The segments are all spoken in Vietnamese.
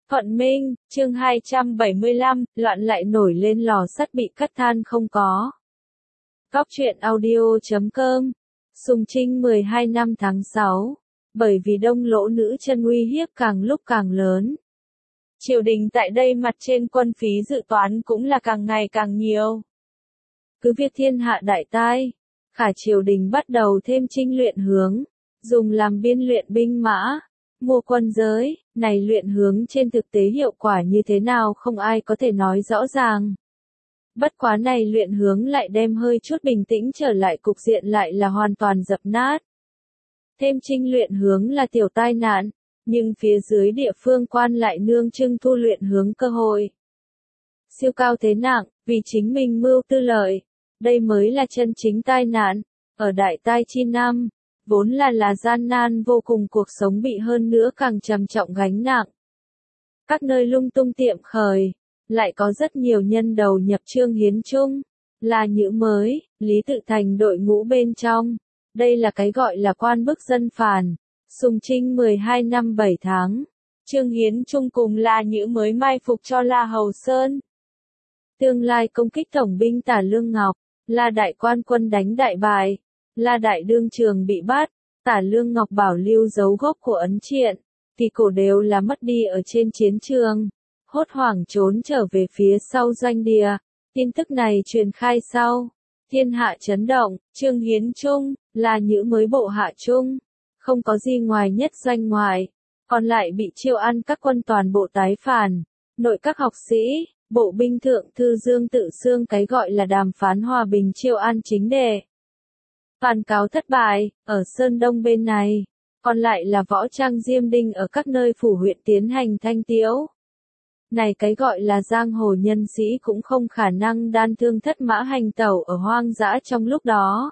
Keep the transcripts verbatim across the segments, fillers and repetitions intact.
Thuận Minh, chương hai trăm bảy mươi lăm, loạn lại nổi lên lò sắt bị cắt than không có. Góc truyện audio chấm com. Sùng Trinh mười hai năm tháng sáu. Bởi vì đông lỗ nữ chân uy hiếp càng lúc càng lớn. Triều đình tại đây mặt trên quân phí dự toán cũng là càng ngày càng nhiều. Cứ việc thiên hạ đại tai, khả triều đình bắt đầu thêm trinh luyện hướng, dùng làm biên luyện binh mã, mua quân giới, này luyện hướng trên thực tế hiệu quả như thế nào không ai có thể nói rõ ràng. Bất quá này luyện hướng lại đem hơi chút bình tĩnh trở lại cục diện lại là hoàn toàn dập nát. Thêm trinh luyện hướng là tiểu tai nạn, nhưng phía dưới địa phương quan lại nương trưng thu luyện hướng cơ hội. Siêu cao thế nặng, vì chính mình mưu tư lợi, đây mới là chân chính tai nạn, ở đại tai chi năm. Vốn là là gian nan vô cùng cuộc sống bị hơn nữa càng trầm trọng gánh nặng. Các nơi lung tung tiệm khởi, lại có rất nhiều nhân đầu nhập Trương Hiến Trung, là nhữ mới, Lý Tự Thành đội ngũ bên trong. Đây là cái gọi là quan bức dân phản. Sùng Trinh mười hai năm bảy tháng, Trương Hiến Trung cùng là nhữ mới mai phục cho La Hầu Sơn. Tương lai công kích tổng binh Tả Lương Ngọc, là đại quan quân đánh đại bại. La Đại Đương Trường bị bắt, Tả Lương Ngọc bảo lưu dấu gốc của ấn triện, kỳ cổ đều là mất đi ở trên chiến trường, hốt hoảng trốn trở về phía sau doanh địa. Tin tức này truyền khai sau, thiên hạ chấn động, Trương Hiến Trung, là nhữ mới bộ hạ trung, không có gì ngoài nhất doanh ngoại, còn lại bị chiêu ăn các quân toàn bộ tái phản, nội các học sĩ, bộ binh thượng thư Dương Tự Xương cái gọi là đàm phán hòa bình chiêu an chính đề. Phản cáo thất bại, ở Sơn Đông bên này, còn lại là võ trang Diêm Đinh ở các nơi phủ huyện tiến hành thanh tiễu. Này cái gọi là giang hồ nhân sĩ cũng không khả năng đan thương thất mã hành tẩu ở hoang dã trong lúc đó.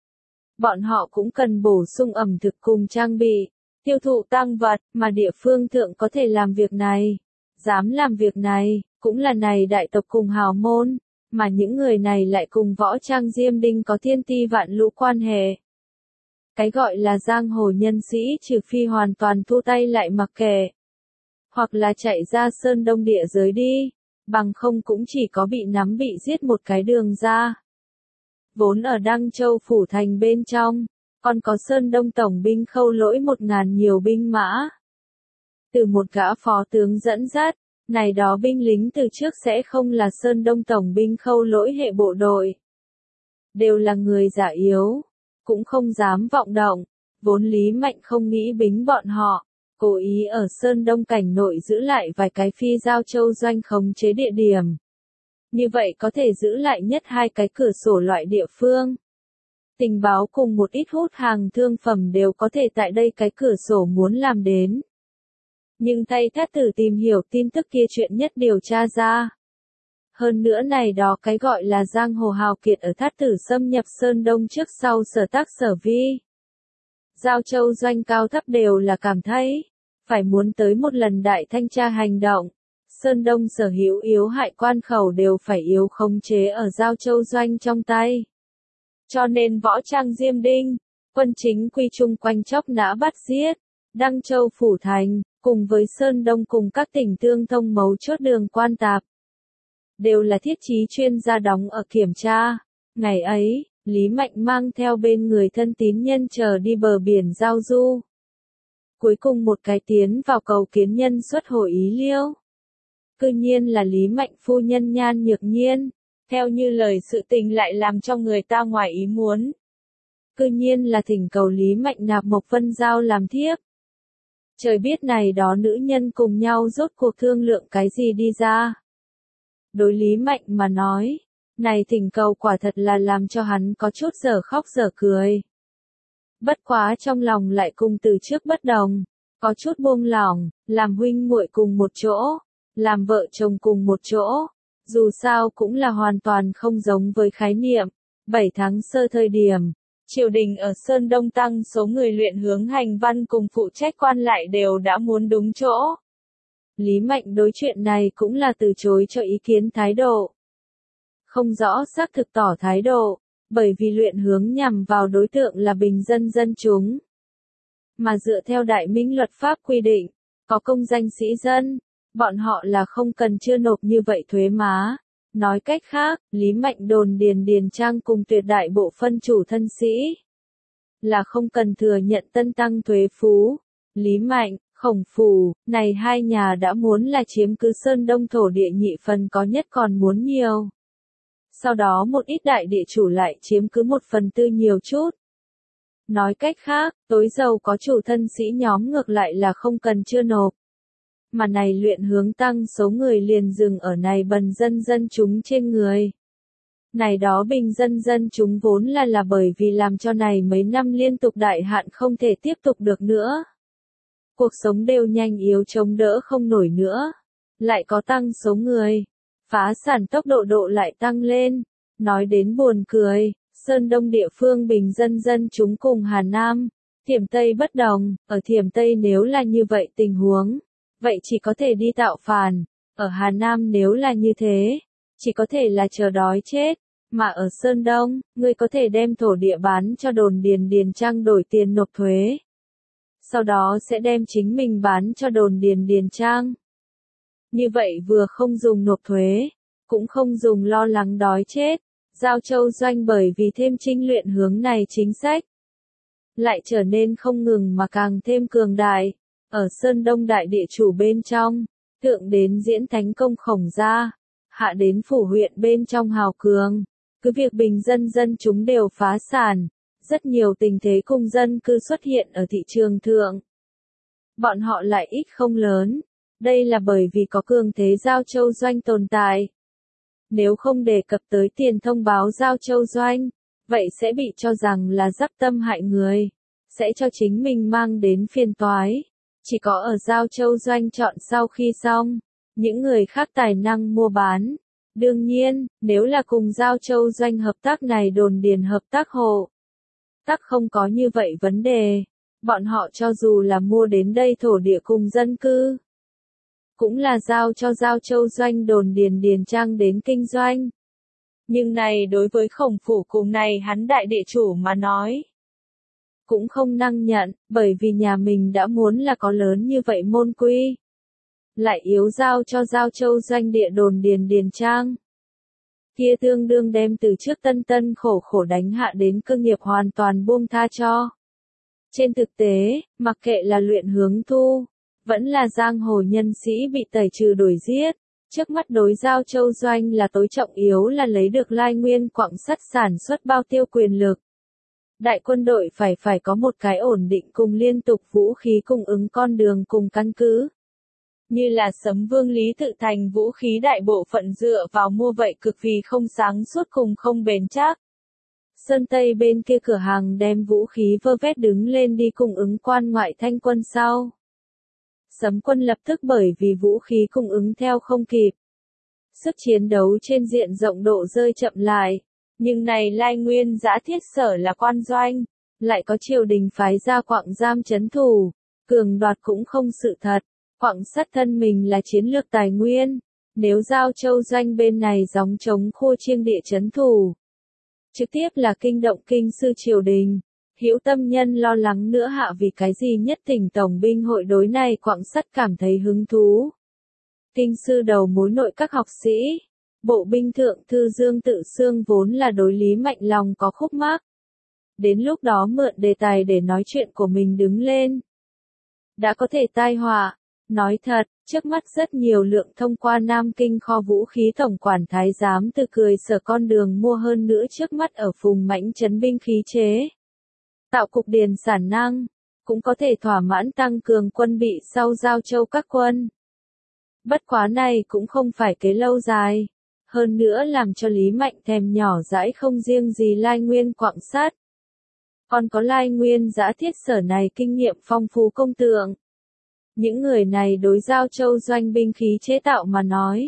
Bọn họ cũng cần bổ sung ẩm thực cùng trang bị, tiêu thụ tang vật, mà địa phương thượng có thể làm việc này, dám làm việc này, cũng là này đại tộc cùng hào môn. Mà những người này lại cùng võ trang Diêm Đinh có thiên ti vạn lũ quan hệ. Cái gọi là giang hồ nhân sĩ trừ phi hoàn toàn thu tay lại mặc kệ, hoặc là chạy ra Sơn Đông địa giới đi, bằng không cũng chỉ có bị nắm bị giết một cái đường ra. Vốn ở Đăng Châu Phủ Thành bên trong, còn có Sơn Đông Tổng binh Khâu Lỗi một ngàn nhiều binh mã. Từ một gã phó tướng dẫn dắt, này đó binh lính từ trước sẽ không là Sơn Đông Tổng binh Khâu Lỗi hệ bộ đội. Đều là người già yếu, cũng không dám vọng động, vốn Lý Mạnh không nghĩ bính bọn họ, cố ý ở Sơn Đông cảnh nội giữ lại vài cái phi giao châu doanh khống chế địa điểm. Như vậy có thể giữ lại nhất hai cái cửa sổ loại địa phương. Tình báo cùng một ít hút hàng thương phẩm đều có thể tại đây cái cửa sổ muốn làm đến. Nhưng thay Thát Tử tìm hiểu tin tức kia chuyện nhất điều tra ra. Hơn nữa này đó cái gọi là giang hồ hào kiệt ở Thát Tử xâm nhập Sơn Đông trước sau sở tác sở vi. Giao châu doanh cao thấp đều là cảm thấy, phải muốn tới một lần đại thanh tra hành động. Sơn Đông sở hữu yếu hại quan khẩu đều phải yếu khống chế ở giao châu doanh trong tay. Cho nên võ trang Diêm Đinh, quân chính quy chung quanh chóc nã bắt giết, Đăng Châu Phủ Thành, cùng với Sơn Đông cùng các tỉnh tương thông mấu chốt đường quan tạp. Đều là thiết chí chuyên gia đóng ở kiểm tra. Ngày ấy, Lý Mạnh mang theo bên người thân tín nhân chờ đi bờ biển giao du. Cuối cùng một cái tiến vào cầu kiến nhân xuất hồi ý liêu. Cư nhiên là Lý Mạnh phu nhân Nhan Nhược Nhiên. Theo như lời sự tình lại làm cho người ta ngoài ý muốn. Cư nhiên là thỉnh cầu Lý Mạnh nạp Mộc Vân Giao làm thiếp. Trời biết này đó nữ nhân cùng nhau rốt cuộc thương lượng cái gì đi ra. Đối Lý Mạnh mà nói, này thỉnh cầu quả thật là làm cho hắn có chút dở khóc dở cười. Bất quá trong lòng lại cùng từ trước bất đồng, có chút buông lỏng, làm huynh muội cùng một chỗ, làm vợ chồng cùng một chỗ, dù sao cũng là hoàn toàn không giống với khái niệm. bảy tháng sơ thời điểm, triều đình ở Sơn Đông tăng số người luyện hướng hành văn cùng phụ trách quan lại đều đã muốn đúng chỗ. Lý Mạnh đối chuyện này cũng là từ chối cho ý kiến thái độ. Không rõ xác thực tỏ thái độ, bởi vì luyện hướng nhằm vào đối tượng là bình dân dân chúng. Mà dựa theo Đại Minh luật pháp quy định, có công danh sĩ dân, Bọn họ là không cần chưa nộp như vậy thuế má. Nói cách khác, Lý Mạnh đồn Điền Điền Trang cùng tuyệt đại bộ phân chủ thân sĩ là không cần thừa nhận tân tăng thuế phú. Lý Mạnh, Khổng Phủ, này hai nhà đã muốn là chiếm cứ Sơn Đông thổ địa nhị phần có nhất còn muốn nhiều. Sau đó một ít đại địa chủ lại chiếm cứ một phần tư nhiều chút. Nói cách khác, tối giàu có chủ thân sĩ nhóm ngược lại là không cần chưa nộp. Mà này luyện hướng tăng số người liền dừng ở này bần dân dân chúng trên người. Này đó bình dân dân chúng vốn là là bởi vì làm cho này mấy năm liên tục đại hạn không thể tiếp tục được nữa. Cuộc sống đều nhanh yếu chống đỡ không nổi nữa. Lại có tăng số người. Phá sản tốc độ độ lại tăng lên. Nói đến buồn cười, Sơn Đông địa phương bình dân dân chúng cùng Hà Nam, Thiểm Tây bất đồng, ở Thiểm Tây nếu là như vậy tình huống, vậy chỉ có thể đi tạo phản, ở Hà Nam nếu là như thế, chỉ có thể là chờ đói chết, mà ở Sơn Đông, ngươi có thể đem thổ địa bán cho đồn Điền Điền Trang đổi tiền nộp thuế. Sau đó sẽ đem chính mình bán cho đồn Điền Điền Trang. Như vậy vừa không dùng nộp thuế, cũng không dùng lo lắng đói chết. Giao Châu Doanh bởi vì thêm trinh luyện hướng này chính sách, lại trở nên không ngừng mà càng thêm cường đại. Ở Sơn Đông đại địa chủ bên trong, thượng đến diễn thánh công Khổng gia, hạ đến phủ huyện bên trong hào cường, cứ việc bình dân dân chúng đều phá sản, rất nhiều tình thế cung dân cư xuất hiện ở thị trường thượng. Bọn họ lại ít không lớn, đây là bởi vì có cường thế Giao Châu Doanh tồn tại. Nếu không đề cập tới tiền thông báo Giao Châu Doanh, vậy sẽ bị cho rằng là dắp tâm hại người, sẽ cho chính mình mang đến phiền toái. Chỉ có ở Giao Châu Doanh chọn sau khi xong, những người khác tài năng mua bán. Đương nhiên, nếu là cùng Giao Châu Doanh hợp tác này đồn điền hợp tác hộ, tắc không có như vậy vấn đề. Bọn họ cho dù là mua đến đây thổ địa cùng dân cư, cũng là giao cho Giao Châu Doanh đồn Điền Điền Trang đến kinh doanh. Nhưng này đối với Khổng Phủ cùng này hắn đại địa chủ mà nói, cũng không năng nhận, bởi vì nhà mình đã muốn là có lớn như vậy môn quy. Lại yếu giao cho Giao Châu Doanh địa đồn Điền Điền Trang. Kia tương đương đem từ trước tân tân khổ khổ đánh hạ đến cơ nghiệp hoàn toàn buông tha cho. Trên thực tế, mặc kệ là luyện hướng thu, vẫn là giang hồ nhân sĩ bị tẩy trừ đuổi giết. Trước mắt đối Giao Châu Doanh là tối trọng yếu là lấy được lai nguyên quặng sắt sản xuất bao tiêu quyền lực. Đại quân đội phải phải có một cái ổn định cùng liên tục vũ khí cung ứng con đường cùng căn cứ. Như là Sấm Vương Lý Tự Thành vũ khí đại bộ phận dựa vào mua vậy cực vì không sáng suốt cùng không bền chắc. Sơn Tây bên kia cửa hàng đem vũ khí vơ vét đứng lên đi cung ứng quan ngoại thanh quân sau. Sấm quân lập tức bởi vì vũ khí cung ứng theo không kịp. Sức chiến đấu trên diện rộng độ rơi chậm lại. Nhưng này lai nguyên giã thiết sở là quan doanh, lại có triều đình phái ra quặng giam trấn thủ, cường đoạt cũng không sự thật. Quặng sắt thân mình là chiến lược tài nguyên, nếu Giao Châu Doanh bên này gióng chống khô chiêng địa trấn thủ, trực tiếp là kinh động kinh sư triều đình. Hữu tâm nhân lo lắng nữa hạ vì cái gì nhất tỉnh tổng binh hội đối này quặng sắt cảm thấy hứng thú. Kinh sư đầu mối nội các học sĩ, bộ binh thượng thư Dương Tự Xương vốn là đối Lý Mạnh lòng có khúc mắc. Đến lúc đó mượn đề tài để nói chuyện của mình đứng lên. Đã có thể tai họa. Nói thật, trước mắt rất nhiều lượng thông qua Nam Kinh kho vũ khí tổng quản thái giám từ cười sở con đường mua hơn nữa trước mắt ở Phùng Mãnh trấn binh khí chế. Tạo cục điền sản năng, cũng có thể thỏa mãn tăng cường quân bị sau Giao Châu các quân. Bất quá này cũng không phải kế lâu dài, hơn nữa làm cho Lý Mạnh thèm nhỏ dãi không riêng gì lai nguyên quặng sắt. Còn có lai nguyên giã thiết sở này kinh nghiệm phong phú công tượng. Những người này đối Giao Châu Doanh binh khí chế tạo mà nói,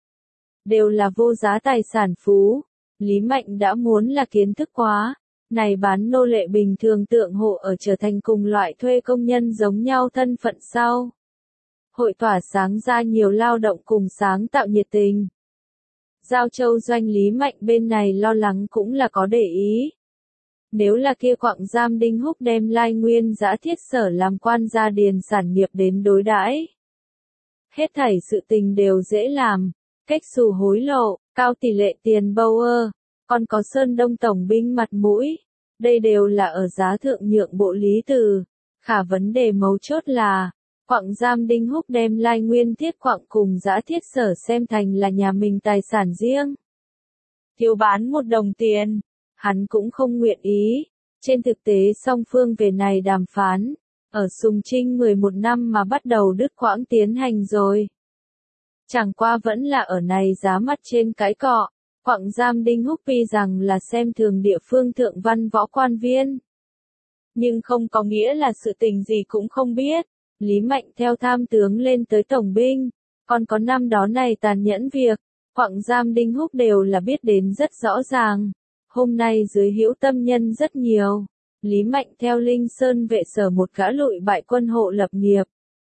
đều là vô giá tài sản phú. Lý Mạnh đã muốn là kiến thức quá, này bán nô lệ bình thường tượng hộ ở trở thành cùng loại thuê công nhân giống nhau thân phận sau. Hội tỏa sáng ra nhiều lao động cùng sáng tạo nhiệt tình. Giao Châu Doanh Lý Mạnh bên này lo lắng cũng là có để ý. Nếu là kia quặng giam Đinh Húc đem lai nguyên giã thiết sở làm quan gia điền sản nghiệp đến đối đãi, Hết thảy sự tình đều dễ làm, cách xù hối lộ, cao tỷ lệ tiền bâu ơ, còn có Sơn Đông tổng binh mặt mũi. Đây đều là ở giá thượng nhượng bộ lý từ. Khả vấn đề mấu chốt là, Quặng giam Đinh Húc đem Lai Nguyên thiết quặng cùng Dã Thiết Sở xem thành là nhà mình tài sản riêng. Thiếu bán một đồng tiền, hắn cũng không nguyện ý. Trên thực tế song phương về này đàm phán, ở Sùng Trinh mười một năm mà bắt đầu đứt quãng tiến hành rồi. Chẳng qua vẫn là ở này giá mặt trên cái cọ, Quặng giam Đinh Húc vì rằng là xem thường địa phương thượng văn võ quan viên. Nhưng không có nghĩa là sự tình gì cũng không biết. Lý Mạnh theo tham tướng lên tới tổng binh, còn có năm đó này tàn nhẫn việc, Quặng giam Đinh Húc đều là biết đến rất rõ ràng. Hôm nay dưới hữu tâm nhân rất nhiều. Lý Mạnh theo Linh Sơn vệ sở một gã lụi bại quân hộ lập nghiệp.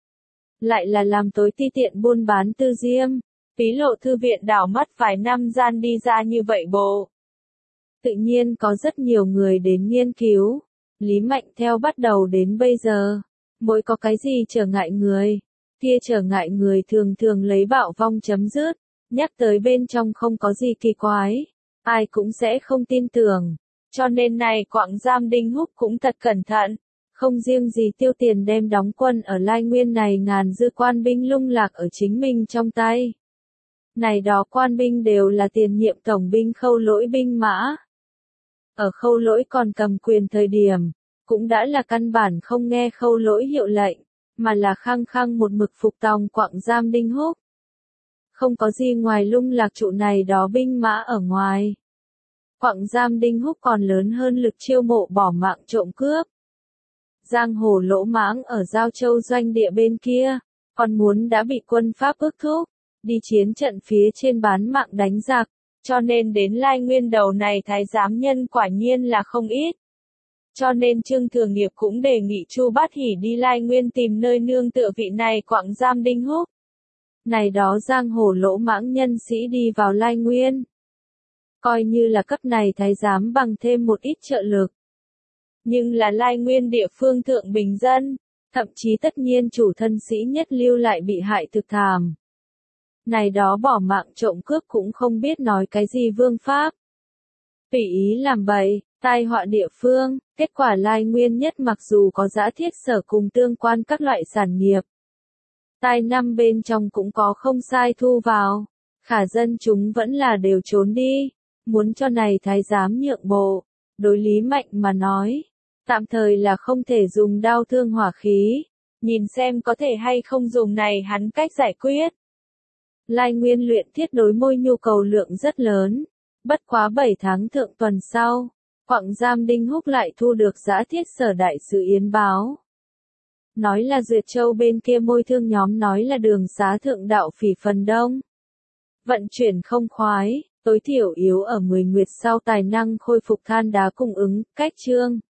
Lại là làm tối ti tiện buôn bán tư diêm, phí lộ thư viện đảo mắt vài năm gian đi ra như vậy bộ. Tự nhiên có rất nhiều người đến nghiên cứu. Lý Mạnh theo bắt đầu đến bây giờ, mỗi có cái gì trở ngại người, kia trở ngại người thường thường lấy bạo vong chấm dứt, nhắc tới bên trong không có gì kỳ quái, ai cũng sẽ không tin tưởng. Cho nên này Quặng giam Đinh Húc cũng thật cẩn thận, không riêng gì tiêu tiền đem đóng quân ở Lai Nguyên này ngàn dư quan binh lung lạc ở chính mình trong tay. Này đó quan binh đều là tiền nhiệm tổng binh Khâu Lỗi binh mã. Ở Khâu Lỗi còn cầm quyền thời điểm, cũng đã là căn bản không nghe Khâu Lỗi hiệu lệnh, mà là khăng khăng một mực phục tòng Quặng giam Đinh Húc. Không có gì ngoài lung lạc trụ này đó binh mã ở ngoài. Quặng giam Đinh Húc còn lớn hơn lực chiêu mộ bỏ mạng trộm cướp. Giang hồ lỗ mãng ở Giao Châu doanh địa bên kia, còn muốn đã bị quân Pháp ước thúc, đi chiến trận phía trên bán mạng đánh giặc, cho nên đến Lai Nguyên đầu này thái giám nhân quả nhiên là không ít. Cho nên Trương Thường Nghiệp cũng đề nghị Chu Bát Hỷ đi Lai Nguyên tìm nơi nương tựa vị này Quặng giam Đinh Húc. Này đó giang hồ lỗ mãng nhân sĩ đi vào Lai Nguyên, coi như là cấp này thái giám bằng thêm một ít trợ lực. Nhưng là Lai Nguyên địa phương thượng bình dân, thậm chí tất nhiên chủ thân sĩ nhất lưu lại bị hại thực thảm. Này đó bỏ mạng trộm cướp cũng không biết nói cái gì vương pháp. Tùy ý làm bậy, tai họa địa phương, kết quả Lai Nguyên nhất mặc dù có Dã Thiết Sở cùng tương quan các loại sản nghiệp. Tai năm bên trong cũng có không sai thu vào, khả dân chúng vẫn là đều trốn đi, muốn cho này thái giám nhượng bộ. Đối Lý Mạnh mà nói, tạm thời là không thể dùng đao thương hỏa khí, nhìn xem có thể hay không dùng này hắn cách giải quyết. Lai Nguyên luyện thiết đối môi nhu cầu lượng rất lớn, bất quá bảy tháng thượng tuần sau, Quặng giam Đinh Húc lại thu được Dã Thiết Sở đại sứ yến báo. Nói là Duyệt Châu bên kia môi thương nhóm nói là đường xá thượng đạo phỉ phần đông. Vận chuyển không khoái, tối thiểu yếu ở mười nguyệt sau tài năng khôi phục than đá cung ứng, cách trương.